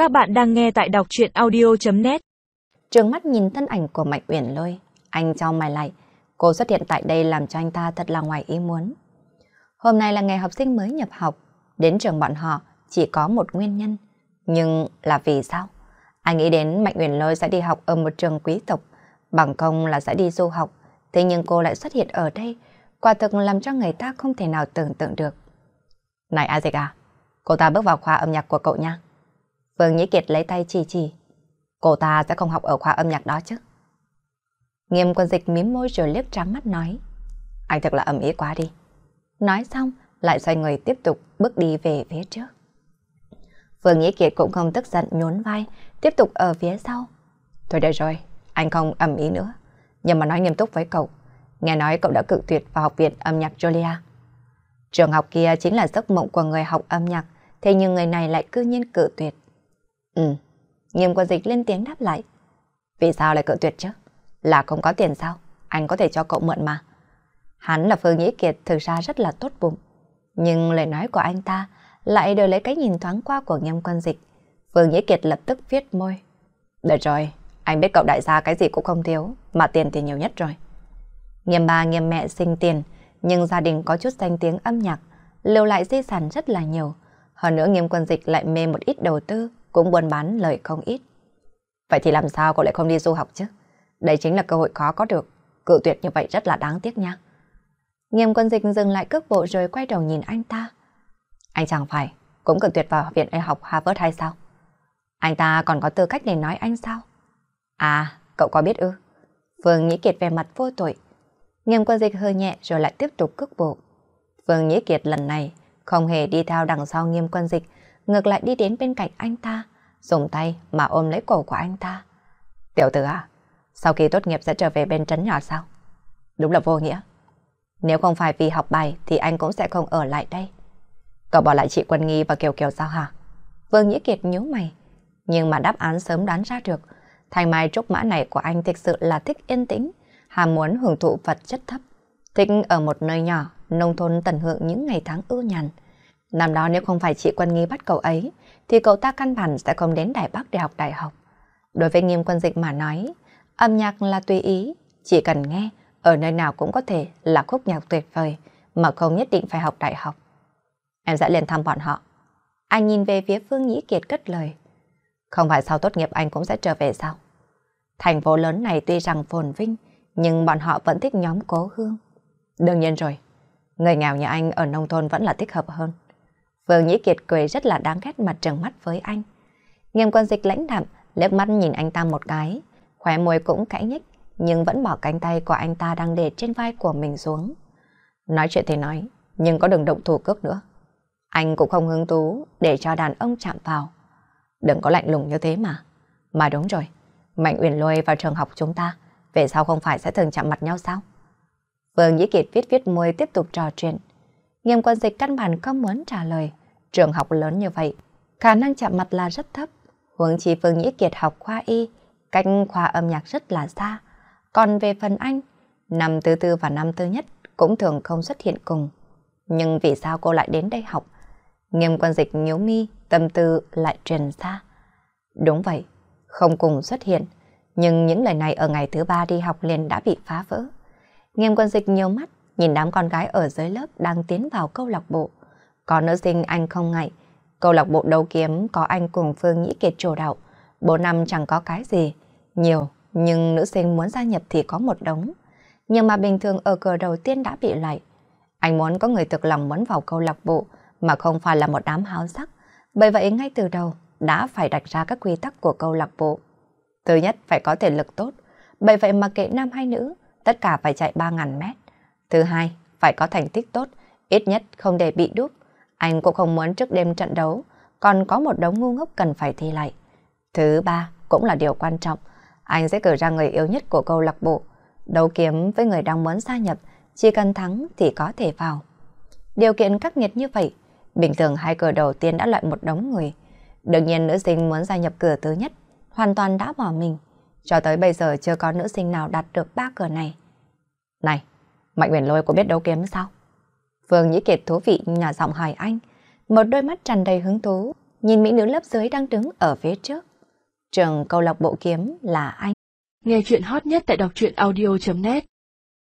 Các bạn đang nghe tại đọc truyện audio.net. Trừng mắt nhìn thân ảnh của Mạnh Uyển Lôi, anh chau mày lại. Cô xuất hiện tại đây làm cho anh ta thật là ngoài ý muốn. Hôm nay là ngày học sinh mới nhập học, đến trường bọn họ chỉ có một nguyên nhân. Nhưng là vì sao? Anh nghĩ đến Mạnh Uyển Lôi sẽ đi học ở một trường quý tộc, bằng không là sẽ đi du học. Thế nhưng cô lại xuất hiện ở đây, quả thực làm cho người ta không thể nào tưởng tượng được. Này Isaac à, cô ta bước vào khoa âm nhạc của cậu nha. Vương Nhĩ Kiệt lấy tay chỉ. Cô ta sẽ không học ở khoa âm nhạc đó chứ. Nghiêm Quân Dịch mím môi rồi liếc trắng mắt nói. Anh thật là ầm ĩ quá đi. Nói xong, lại xoay người tiếp tục bước đi về phía trước. Vương Nhĩ Kiệt cũng không tức giận nhún vai, tiếp tục ở phía sau. Thôi được rồi, anh không ầm ĩ nữa. Nhưng mà nói nghiêm túc với cậu. Nghe nói cậu đã cự tuyệt vào học viện âm nhạc Julia. Trường học kia chính là giấc mộng của người học âm nhạc, thế nhưng người này lại cư nhiên cự tuyệt. Nghiêm Quân Dịch lên tiếng đáp lại. Vì sao lại cự tuyệt chứ? Là không có tiền sao? Anh có thể cho cậu mượn mà. Hắn là Phương Nhĩ Kiệt thực ra rất là tốt bụng. Nhưng lời nói của anh ta lại đổi lấy cái nhìn thoáng qua của Nghiêm Quân Dịch. Phương Nhĩ Kiệt lập tức viết môi. Được rồi, anh biết cậu đại gia cái gì cũng không thiếu, mà tiền thì nhiều nhất rồi. Nghiêm ba nghiêm mẹ sinh tiền, nhưng gia đình có chút danh tiếng âm nhạc, lưu lại di sản rất là nhiều. Hơn nữa Nghiêm Quân Dịch lại mê một ít đầu tư, cũng buôn bán lời không ít. Vậy thì làm sao cậu lại không đi du học chứ? Đây chính là cơ hội khó có được. Cự tuyệt như vậy rất là đáng tiếc nha. Nghiêm Quân Dịch dừng lại cước bộ rồi quay đầu nhìn anh ta. Anh chẳng phải cũng cự tuyệt vào viện y học Harvard hay sao? Anh ta còn có tư cách để nói anh sao? À, cậu có biết ư? Vương Nhĩ Kiệt về mặt vô tội. Nghiêm Quân Dịch hơi nhẹ rồi lại tiếp tục cước bộ. Vương Nhĩ Kiệt lần này không hề đi theo đằng sau Nghiêm Quân Dịch, ngược lại đi đến bên cạnh anh ta, dùng tay mà ôm lấy cổ của anh ta. Tiểu tử à, sau khi tốt nghiệp sẽ trở về bên trấn nhỏ sao? Đúng là vô nghĩa. Nếu không phải vì học bài thì anh cũng sẽ không ở lại đây. Cậu bỏ lại chị Quân Nghi và Kiều Kiều sao hả? Vương Nhĩ Kiệt nhíu mày. Nhưng mà đáp án sớm đoán ra được. Thanh mai trúc mã này của anh thực sự là thích yên tĩnh, ham muốn hưởng thụ vật chất thấp, thích ở một nơi nhỏ, nông thôn tận hưởng những ngày tháng ưu nhàn. Năm đó nếu không phải chị Quân Nghi bắt cậu ấy, thì cậu ta căn bản sẽ không đến Đài Bắc để học đại học. Đối với Nghiêm Quân Dịch mà nói, âm nhạc là tùy ý, chỉ cần nghe, ở nơi nào cũng có thể là khúc nhạc tuyệt vời, mà không nhất định phải học đại học. Em sẽ lên thăm bọn họ. Anh nhìn về phía Phương Nhĩ Kiệt cất lời. Không phải sau tốt nghiệp anh cũng sẽ trở về sao? Thành phố lớn này tuy rằng phồn vinh, nhưng bọn họ vẫn thích nhóm Cố Hương. Đương nhiên rồi, người nghèo như anh ở nông thôn vẫn là thích hợp hơn. Vương Nhĩ Kiệt cười rất là đáng ghét mà trừng mắt với anh. Nghiêm Quân Dịch lãnh đạm, liếc mắt nhìn anh ta một cái, khóe môi cũng cãi nhích, nhưng vẫn bỏ cánh tay của anh ta đang để trên vai của mình xuống. Nói chuyện thì nói, nhưng có đừng động thủ cước nữa. Anh cũng không hứng thú để cho đàn ông chạm vào. Đừng có lạnh lùng như thế mà. Mà đúng rồi, Mạnh Uyển Lôi vào trường học chúng ta, về sau không phải sẽ thường chạm mặt nhau sao? Vương Nhĩ Kiệt viết môi tiếp tục trò chuyện. Nghiêm Quân Dịch căn bản không muốn trả lời. Trường học lớn như vậy, khả năng chạm mặt là rất thấp. Huống chi Vương Nhĩ Kiệt học khoa y, cách khoa âm nhạc rất là xa. Còn về phần anh, năm thứ tư và năm thứ nhất cũng thường không xuất hiện cùng. Nhưng vì sao cô lại đến đây học? Nghiêm Quân Dịch nhíu mi, tâm tư lại truyền xa. Đúng vậy, không cùng xuất hiện. Nhưng những lời này ở ngày thứ ba đi học liền đã bị phá vỡ. Nghiêm Quân Dịch nhiều mắt, nhìn đám con gái ở dưới lớp đang tiến vào câu lạc bộ. Có nữ sinh anh không ngại. Câu lạc bộ đấu kiếm có anh cùng Phương Nhĩ Kiệt chủ đạo. 4 năm chẳng có cái gì nhiều, nhưng nữ sinh muốn gia nhập thì có một đống. Nhưng mà bình thường ở cửa đầu tiên đã bị loại. Anh muốn có người thực lòng muốn vào câu lạc bộ, mà không phải là một đám háo sắc. Bởi vậy ngay từ đầu đã phải đặt ra các quy tắc của câu lạc bộ. Thứ nhất, phải có thể lực tốt. Bởi vậy mà kệ nam hay nữ, tất cả phải chạy 3.000 mét. Thứ hai, phải có thành tích tốt, ít nhất không để bị đúp. Anh cũng không muốn trước đêm trận đấu, còn có một đống ngu ngốc cần phải thi lại. Thứ ba, cũng là điều quan trọng, anh sẽ cử ra người yếu nhất của câu lạc bộ. Đấu kiếm với người đang muốn gia nhập, chỉ cần thắng thì có thể vào. Điều kiện khắc nghiệt như vậy, bình thường hai cửa đầu tiên đã loại một đống người. Đương nhiên nữ sinh muốn gia nhập cửa thứ nhất, hoàn toàn đã bỏ mình. Cho tới bây giờ chưa có nữ sinh nào đạt được 3 cửa này. Này, Mạnh Uyển Lôi có biết đấu kiếm sao? Vương Nhĩ Kiệt thú vị nhỏ giọng hỏi anh, một đôi mắt tràn đầy hứng thú, nhìn mỹ nữ lớp dưới đang đứng ở phía trước. Trường câu lạc bộ kiếm là anh. Nghe chuyện hot nhất tại đọc truyện audio.net